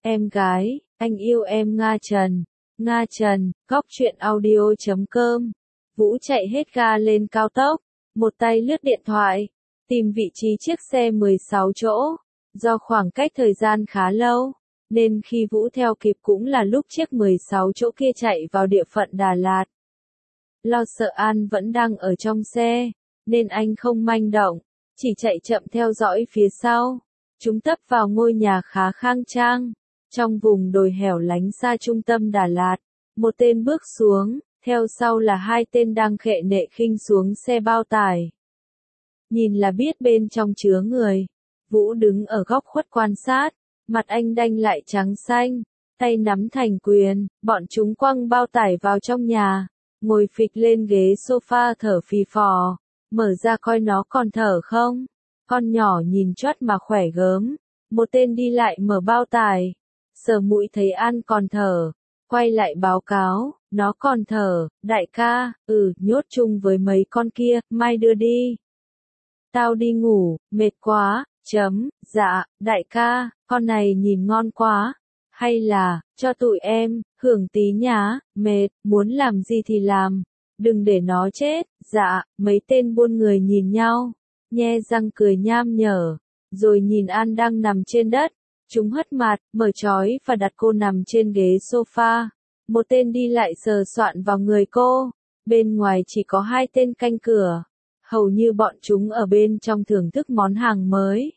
Em gái, anh yêu em Nga Trần. Nga Trần, góc truyện audio.com. Vũ chạy hết ga lên cao tốc, một tay lướt điện thoại, tìm vị trí chiếc xe 16 chỗ. Do khoảng cách thời gian khá lâu, nên khi Vũ theo kịp cũng là lúc chiếc 16 chỗ kia chạy vào địa phận Đà Lạt. Lo sợ An vẫn đang ở trong xe, nên anh không manh động, chỉ chạy chậm theo dõi phía sau. Chúng tấp vào ngôi nhà khá khang trang, trong vùng đồi hẻo lánh xa trung tâm Đà Lạt. Một tên bước xuống, theo sau là hai tên đang khệ nệ khinh xuống xe bao tải. Nhìn là biết bên trong chứa người. Vũ đứng ở góc khuất quan sát, mặt anh đanh lại trắng xanh, tay nắm thành quyền, bọn chúng quăng bao tải vào trong nhà, ngồi phịch lên ghế sofa thở phì phò, mở ra coi nó còn thở không. Con nhỏ nhìn choắt mà khỏe gớm, một tên đi lại mở bao tải, sờ mũi thấy An còn thở, quay lại báo cáo, nó còn thở, đại ca, nhốt chung với mấy con kia, mai đưa đi. Tao đi ngủ, mệt quá, dạ, đại ca, con này nhìn ngon quá, hay là, cho tụi em, hưởng tí nhá, mệt, muốn làm gì thì làm, đừng để nó chết, dạ, mấy tên buôn người nhìn nhau, nhe răng cười nham nhở, rồi nhìn An đang nằm trên đất, chúng hất mặt, mở trói và đặt cô nằm trên ghế sofa, một tên đi lại sờ soạn vào người cô, bên ngoài chỉ có hai tên canh cửa. Hầu như bọn chúng ở bên trong thưởng thức món hàng mới.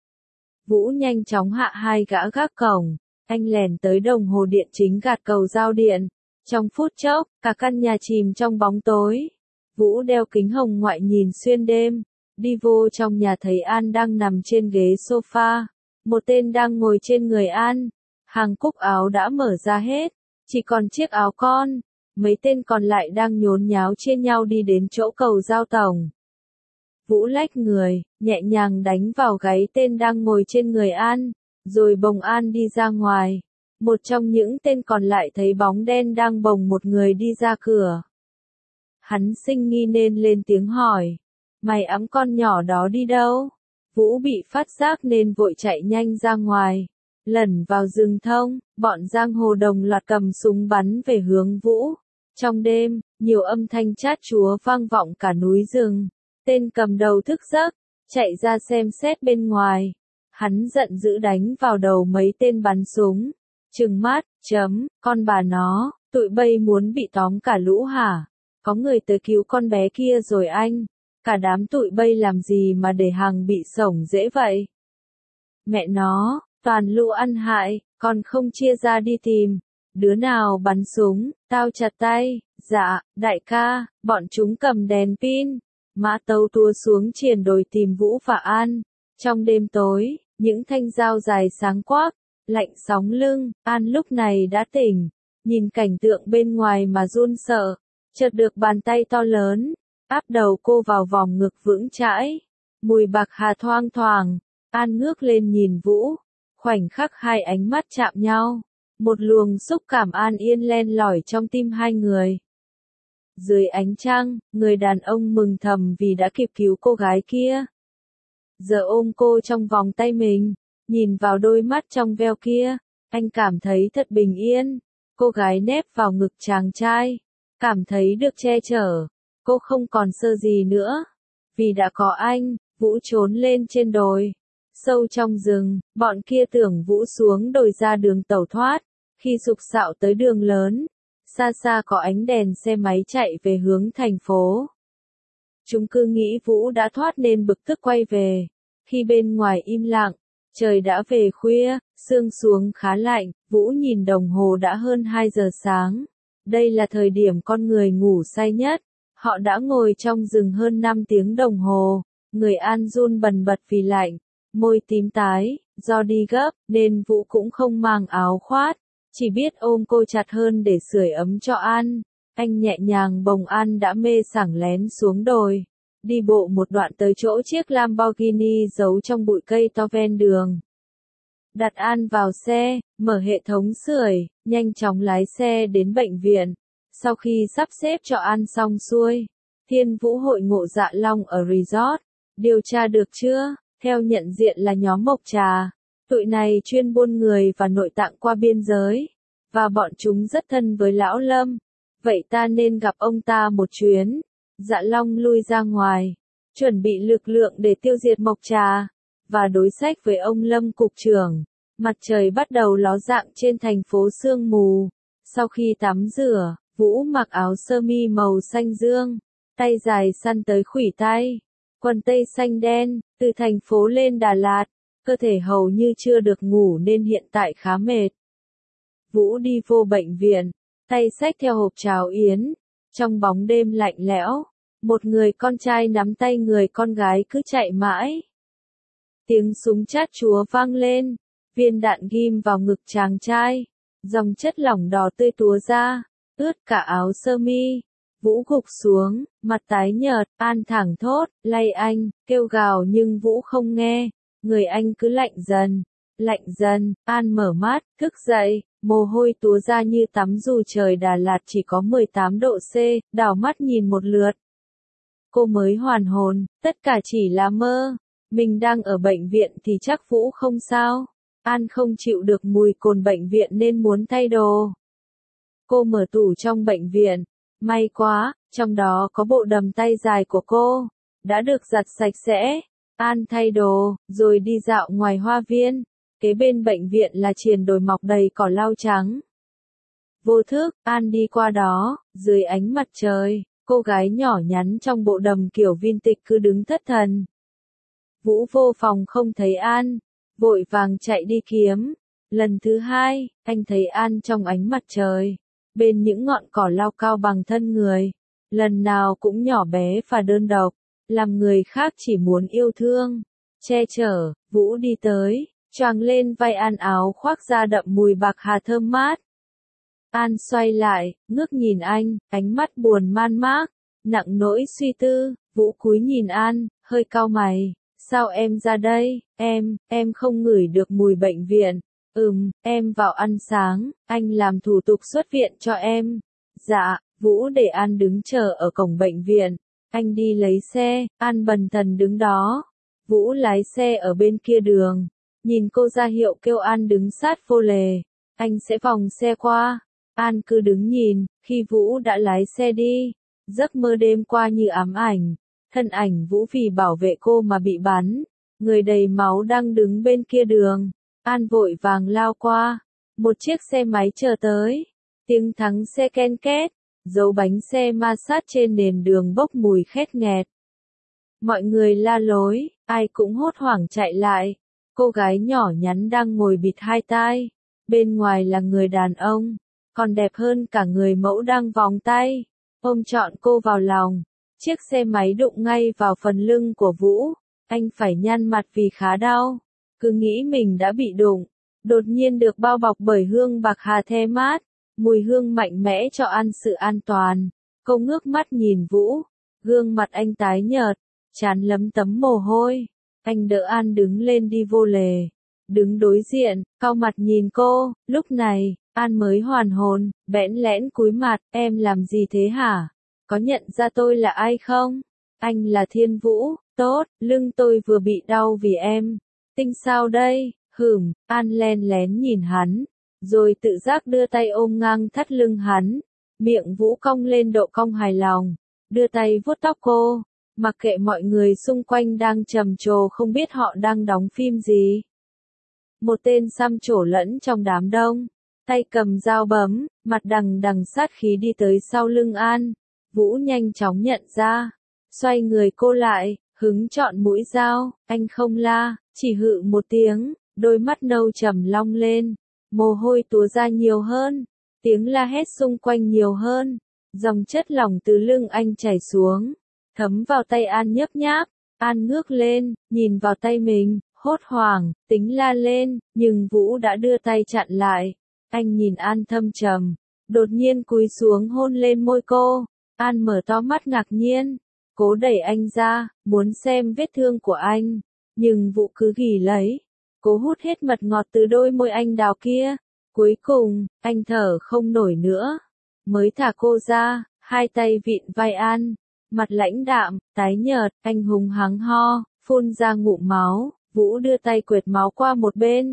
Vũ nhanh chóng hạ hai gã gác cổng, anh lèn tới đồng hồ điện chính gạt cầu giao điện. Trong phút chốc, cả căn nhà chìm trong bóng tối. Vũ đeo kính hồng ngoại nhìn xuyên đêm, đi vô trong nhà thấy An đang nằm trên ghế sofa. Một tên đang ngồi trên người An, hàng cúc áo đã mở ra hết, chỉ còn chiếc áo con. Mấy tên còn lại đang nhốn nháo chia nhau đi đến chỗ cầu giao tổng. Vũ lách người, nhẹ nhàng đánh vào gáy tên đang ngồi trên người An, rồi bồng An đi ra ngoài. Một trong những tên còn lại thấy bóng đen đang bồng một người đi ra cửa. Hắn sinh nghi nên lên tiếng hỏi, mày ẵm con nhỏ đó đi đâu? Vũ bị phát giác nên vội chạy nhanh ra ngoài. Lẩn vào rừng thông, bọn giang hồ đồng loạt cầm súng bắn về hướng Vũ. Trong đêm, nhiều âm thanh chát chúa vang vọng cả núi rừng. Tên cầm đầu thức giấc, chạy ra xem xét bên ngoài. Hắn giận dữ đánh vào đầu mấy tên bắn súng. Trừng mắt, con bà nó, tụi bay muốn bị tóm cả lũ hả? Có người tới cứu con bé kia rồi anh. Cả đám tụi bay làm gì mà để hàng bị sổng dễ vậy? Mẹ nó, toàn lũ ăn hại, còn không chia ra đi tìm. Đứa nào bắn súng, tao chặt tay. Dạ, đại ca, bọn chúng cầm đèn pin. Mã Tấu tua xuống triền đồi tìm Vũ và An. Trong đêm tối, những thanh dao dài sáng quắc, lạnh sóng lưng, An lúc này đã tỉnh, nhìn cảnh tượng bên ngoài mà run sợ, chợt được bàn tay to lớn, áp đầu cô vào vòng ngực vững chãi. Mùi bạc hà thoang thoảng, An ngước lên nhìn Vũ, khoảnh khắc hai ánh mắt chạm nhau, một luồng xúc cảm an yên len lỏi trong tim hai người. Dưới ánh trăng, người đàn ông mừng thầm vì đã kịp cứu cô gái kia. Giờ ôm cô trong vòng tay mình, nhìn vào đôi mắt trong veo kia, anh cảm thấy thật bình yên. Cô gái nép vào ngực chàng trai, cảm thấy được che chở. Cô không còn sợ gì nữa, vì đã có anh. Vũ trốn lên trên đồi, sâu trong rừng, bọn kia tưởng Vũ xuống đồi ra đường tẩu thoát. Khi sục sạo tới đường lớn, xa xa có ánh đèn xe máy chạy về hướng thành phố. Chúng cứ nghĩ Vũ đã thoát nên bực tức quay về. Khi bên ngoài im lặng, trời đã về khuya, sương xuống khá lạnh, Vũ nhìn đồng hồ đã hơn 2 giờ sáng. Đây là thời điểm con người ngủ say nhất. Họ đã ngồi trong rừng hơn 5 tiếng đồng hồ. Người An run bần bật vì lạnh, môi tím tái, do đi gấp, nên Vũ cũng không mang áo khoác. Chỉ biết ôm cô chặt hơn để sưởi ấm cho An. Anh nhẹ nhàng bồng An đã mê sảng lén xuống đồi. Đi bộ một đoạn tới chỗ chiếc Lamborghini giấu trong bụi cây to ven đường. Đặt An vào xe, mở hệ thống sưởi, nhanh chóng lái xe đến bệnh viện. Sau khi sắp xếp cho An xong xuôi, Thiên Vũ hội ngộ Dạ Long ở resort. Điều tra được chưa? Theo nhận diện là nhóm Mộc Trà. Tụi này chuyên buôn người và nội tạng qua biên giới, và bọn chúng rất thân với lão Lâm. Vậy ta nên gặp ông ta một chuyến. Dạ Long lui ra ngoài, chuẩn bị lực lượng để tiêu diệt Mộc Trà, và đối sách với ông Lâm cục trưởng. Mặt trời bắt đầu ló dạng trên thành phố sương mù. Sau khi tắm rửa, Vũ mặc áo sơ mi màu xanh dương, tay dài săn tới khuỷu tay, quần tây xanh đen, từ thành phố lên Đà Lạt, cơ thể hầu như chưa được ngủ nên hiện tại khá mệt. Vũ đi vô bệnh viện, tay xách theo hộp cháo yến, trong bóng đêm lạnh lẽo, một người con trai nắm tay người con gái cứ chạy mãi. Tiếng súng chát chúa vang lên, viên đạn ghim vào ngực chàng trai, dòng chất lỏng đỏ tươi túa ra, ướt cả áo sơ mi. Vũ gục xuống, mặt tái nhợt, An thẳng thốt, lay anh, kêu gào nhưng Vũ không nghe, người anh cứ lạnh dần, An mở mắt, thức dậy, mồ hôi túa ra như tắm dù trời Đà Lạt chỉ có 18 độ C, đảo mắt nhìn một lượt. Cô mới hoàn hồn, tất cả chỉ là mơ, mình đang ở bệnh viện thì chắc Vũ không sao. An không chịu được mùi cồn bệnh viện nên muốn thay đồ. Cô mở tủ trong bệnh viện, may quá, trong đó có bộ đầm tay dài của cô, đã được giặt sạch sẽ. An thay đồ, rồi đi dạo ngoài hoa viên, kế bên bệnh viện là triền đồi mọc đầy cỏ lau trắng. Vô thức, An đi qua đó, dưới ánh mặt trời, cô gái nhỏ nhắn trong bộ đầm kiểu vintage cứ đứng thất thần. Vũ vô phòng không thấy An, vội vàng chạy đi kiếm. Lần thứ hai, anh thấy An trong ánh mặt trời, bên những ngọn cỏ lau cao bằng thân người, lần nào cũng nhỏ bé và đơn độc, làm người khác chỉ muốn yêu thương, che chở. Vũ đi tới, choàng lên vai An áo khoác da đậm mùi bạc hà thơm mát. An xoay lại, ngước nhìn anh, ánh mắt buồn man mác, nặng nỗi suy tư. Vũ cúi nhìn An, hơi cau mày. Sao em ra đây? Em không ngửi được mùi bệnh viện. Em vào ăn sáng, anh làm thủ tục xuất viện cho em. Dạ, Vũ để An đứng chờ ở cổng bệnh viện. Anh đi lấy xe, An bần thần đứng đó. Vũ lái xe ở bên kia đường, nhìn cô ra hiệu kêu An đứng sát vô lề. Anh sẽ vòng xe qua. An cứ đứng nhìn, khi Vũ đã lái xe đi, giấc mơ đêm qua như ám ảnh. Thân ảnh Vũ vì bảo vệ cô mà bị bắn, người đầy máu đang đứng bên kia đường. An vội vàng lao qua, một chiếc xe máy chờ tới, tiếng thắng xe ken két, dấu bánh xe ma sát trên nền đường bốc mùi khét nghẹt. Mọi người la lối, ai cũng hốt hoảng chạy lại, cô gái nhỏ nhắn đang ngồi bịt hai tai, bên ngoài là người đàn ông, còn đẹp hơn cả người mẫu đang vòng tay, ôm trọn cô vào lòng. Chiếc xe máy đụng ngay vào phần lưng của Vũ, anh phải nhăn mặt vì khá đau, cứ nghĩ mình đã bị đụng, đột nhiên được bao bọc bởi hương bạc hà the mát, mùi hương mạnh mẽ cho An sự an toàn. Cô ngước mắt nhìn Vũ, gương mặt anh tái nhợt, trán lấm tấm mồ hôi, anh đỡ An đứng lên đi vô lề, đứng đối diện, cau mặt nhìn cô. Lúc này, An mới hoàn hồn, bẽn lẽn cúi mặt, em làm gì thế hả? Có nhận ra tôi là ai không? Anh là Thiên Vũ. Tốt, lưng tôi vừa bị đau vì em. Tinh sao đây? An len lén nhìn hắn, rồi tự giác đưa tay ôm ngang thắt lưng hắn. Miệng Vũ cong lên độ cong hài lòng, đưa tay vuốt tóc cô, mặc kệ mọi người xung quanh đang trầm trồ không biết họ đang đóng phim gì. Một tên xăm trổ lẫn trong đám đông, tay cầm dao bấm, mặt đằng đằng sát khí đi tới sau lưng An. Vũ nhanh chóng nhận ra, xoay người cô lại, hứng chọn mũi dao, anh không la, chỉ hự một tiếng, đôi mắt nâu trầm long lên, mồ hôi túa ra nhiều hơn, tiếng la hét xung quanh nhiều hơn, dòng chất lỏng từ lưng anh chảy xuống, thấm vào tay An nhấp nháp. An ngước lên, nhìn vào tay mình, hốt hoảng, tính la lên, nhưng Vũ đã đưa tay chặn lại. Anh nhìn An thâm trầm, đột nhiên cúi xuống hôn lên môi cô. An mở to mắt ngạc nhiên, cố đẩy anh ra, muốn xem vết thương của anh, nhưng Vũ cứ ghì lấy, cố hút hết mật ngọt từ đôi môi anh đào kia. Cuối cùng, anh thở không nổi nữa, mới thả cô ra, hai tay vịn vai An, mặt lãnh đạm, tái nhợt, anh hùng hắng ho, phun ra ngụm máu. Vũ đưa tay quệt máu qua một bên,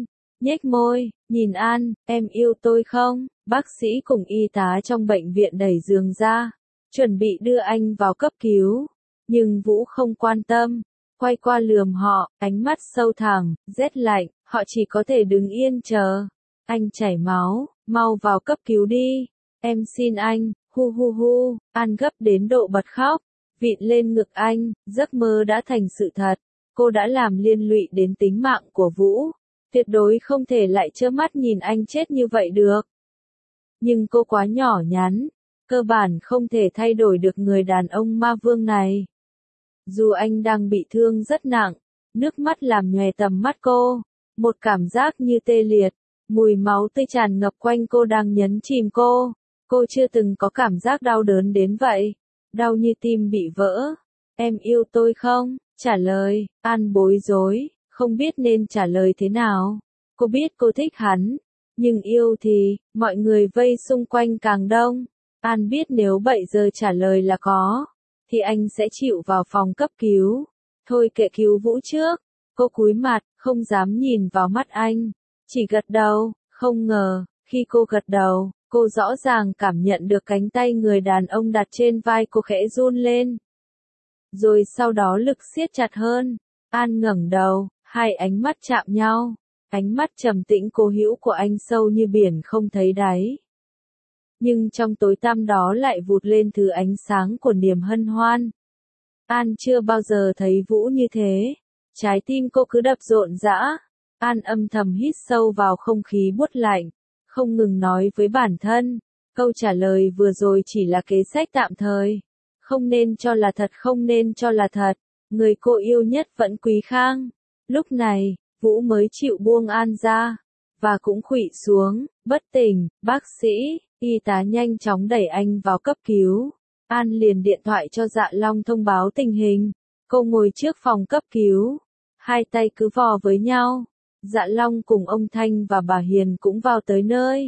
nhếch môi, nhìn An, em yêu tôi không? Bác sĩ cùng y tá trong bệnh viện đẩy giường ra, chuẩn bị đưa anh vào cấp cứu. Nhưng Vũ không quan tâm, quay qua lườm họ, ánh mắt sâu thẳm, rét lạnh, họ chỉ có thể đứng yên chờ. Anh chảy máu, mau vào cấp cứu đi. Em xin anh, hu hu hu, An gấp đến độ bật khóc, vịn lên ngực anh, giấc mơ đã thành sự thật. Cô đã làm liên lụy đến tính mạng của Vũ. Tuyệt đối không thể lại trơ mắt nhìn anh chết như vậy được. Nhưng cô quá nhỏ nhắn, cơ bản không thể thay đổi được người đàn ông ma vương này. Dù anh đang bị thương rất nặng, nước mắt làm nhòe tầm mắt cô, một cảm giác như tê liệt, mùi máu tươi tràn ngập quanh cô đang nhấn chìm cô. Cô chưa từng có cảm giác đau đớn đến vậy, đau như tim bị vỡ. Em yêu tôi không? Trả lời, An bối rối, không biết nên trả lời thế nào. Cô biết cô thích hắn, nhưng yêu thì, mọi người vây xung quanh càng đông. An biết nếu 7 giờ trả lời là có, thì anh sẽ chịu vào phòng cấp cứu. Thôi kệ cứu Vũ trước. Cô cúi mặt, không dám nhìn vào mắt anh, chỉ gật đầu. Không ngờ, khi cô gật đầu, cô rõ ràng cảm nhận được cánh tay người đàn ông đặt trên vai cô khẽ run lên. Rồi sau đó lực siết chặt hơn. An ngẩng đầu, hai ánh mắt chạm nhau. Ánh mắt trầm tĩnh cố hữu của anh sâu như biển không thấy đáy. Nhưng trong tối tăm đó lại vụt lên thứ ánh sáng của niềm hân hoan. An chưa bao giờ thấy Vũ như thế. Trái tim cô cứ đập rộn rã. An âm thầm hít sâu vào không khí buốt lạnh, không ngừng nói với bản thân, câu trả lời vừa rồi chỉ là kế sách tạm thời. Không nên cho là thật, không nên cho là thật. Người cô yêu nhất vẫn Quý Khang. Lúc này, Vũ mới chịu buông An ra, và cũng khuỵu xuống, bất tỉnh. Bác sĩ, y tá nhanh chóng đẩy anh vào cấp cứu. An liền điện thoại cho Dạ Long thông báo tình hình. Cô ngồi trước phòng cấp cứu, hai tay cứ vò với nhau. Dạ Long cùng ông Thanh và bà Hiền cũng vào tới nơi.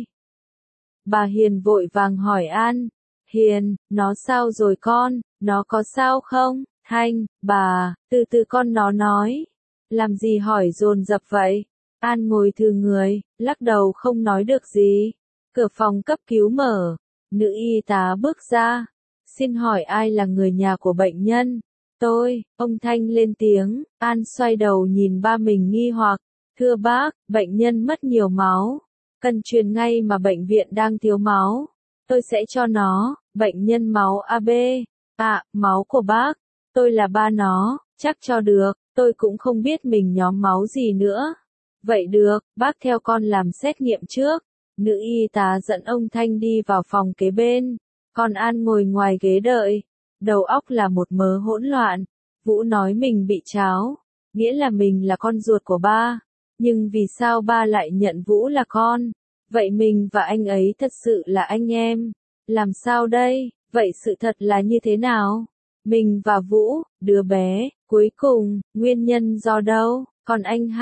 Bà Hiền vội vàng hỏi An, Hiền, nó sao rồi con, nó có sao không? Thanh, bà, từ từ con nó nói. Làm gì hỏi dồn dập vậy? An ngồi thừ người, lắc đầu không nói được gì. Cửa phòng cấp cứu mở, nữ y tá bước ra. Xin hỏi ai là người nhà của bệnh nhân? Tôi, ông Thanh lên tiếng. An xoay đầu nhìn ba mình nghi hoặc. Thưa bác, bệnh nhân mất nhiều máu. Cần truyền ngay mà bệnh viện đang thiếu máu. Tôi sẽ cho nó, bệnh nhân máu AB. À, máu của bác. Tôi là ba nó, chắc cho được. Tôi cũng không biết mình nhóm máu gì nữa. Vậy được, bác theo con làm xét nghiệm trước. Nữ y tá dẫn ông Thanh đi vào phòng kế bên. Còn An ngồi ngoài ghế đợi. Đầu óc là một mớ hỗn loạn. Vũ nói mình bị tráo, nghĩa là mình là con ruột của ba. Nhưng vì sao ba lại nhận Vũ là con? Vậy mình và anh ấy thật sự là anh em. Làm sao đây? Vậy sự thật là như thế nào? Mình và Vũ, đứa bé, cuối cùng, nguyên nhân do đâu? Còn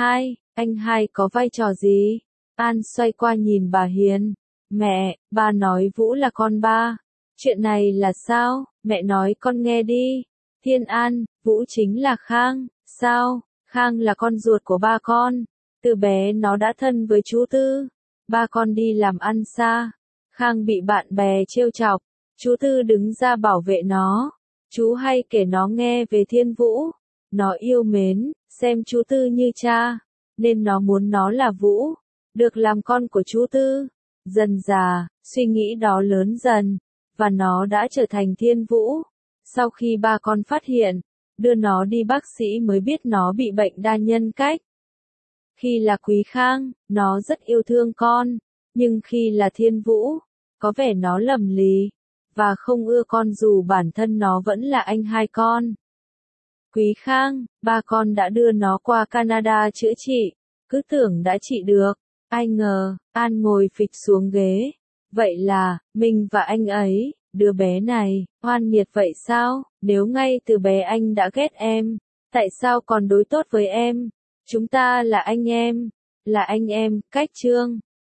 anh hai có vai trò gì? An xoay qua nhìn bà Hiền. Mẹ, ba nói Vũ là con ba. Chuyện này là sao? Mẹ nói con nghe đi. Thiên An, Vũ chính là Khang. Sao? Khang là con ruột của ba con. Từ bé nó đã thân với chú Tư. Ba con đi làm ăn xa. Khang bị bạn bè trêu chọc. Chú Tư đứng ra bảo vệ nó. Chú hay kể nó nghe về Thiên Vũ. Nó yêu mến, xem chú Tư như cha. Nên nó muốn nó là Vũ. Được làm con của chú Tư. Dần dà, suy nghĩ đó lớn dần. Và nó đã trở thành Thiên Vũ. Sau khi ba con phát hiện, đưa nó đi bác sĩ mới biết nó bị bệnh đa nhân cách. Khi là Quý Khang, nó rất yêu thương con. Nhưng khi là Thiên Vũ, có vẻ nó lầm lì. Và không ưa con dù bản thân nó vẫn là anh hai con. Quý Khang, ba con đã đưa nó qua Canada chữa trị. Cứ tưởng đã trị được. Ai ngờ, An ngồi phịch xuống ghế. Vậy là, mình và anh ấy, đứa bé này, oan nghiệt vậy sao? Nếu ngay từ bé anh đã ghét em, tại sao còn đối tốt với em? Chúng ta là anh em, cách chương.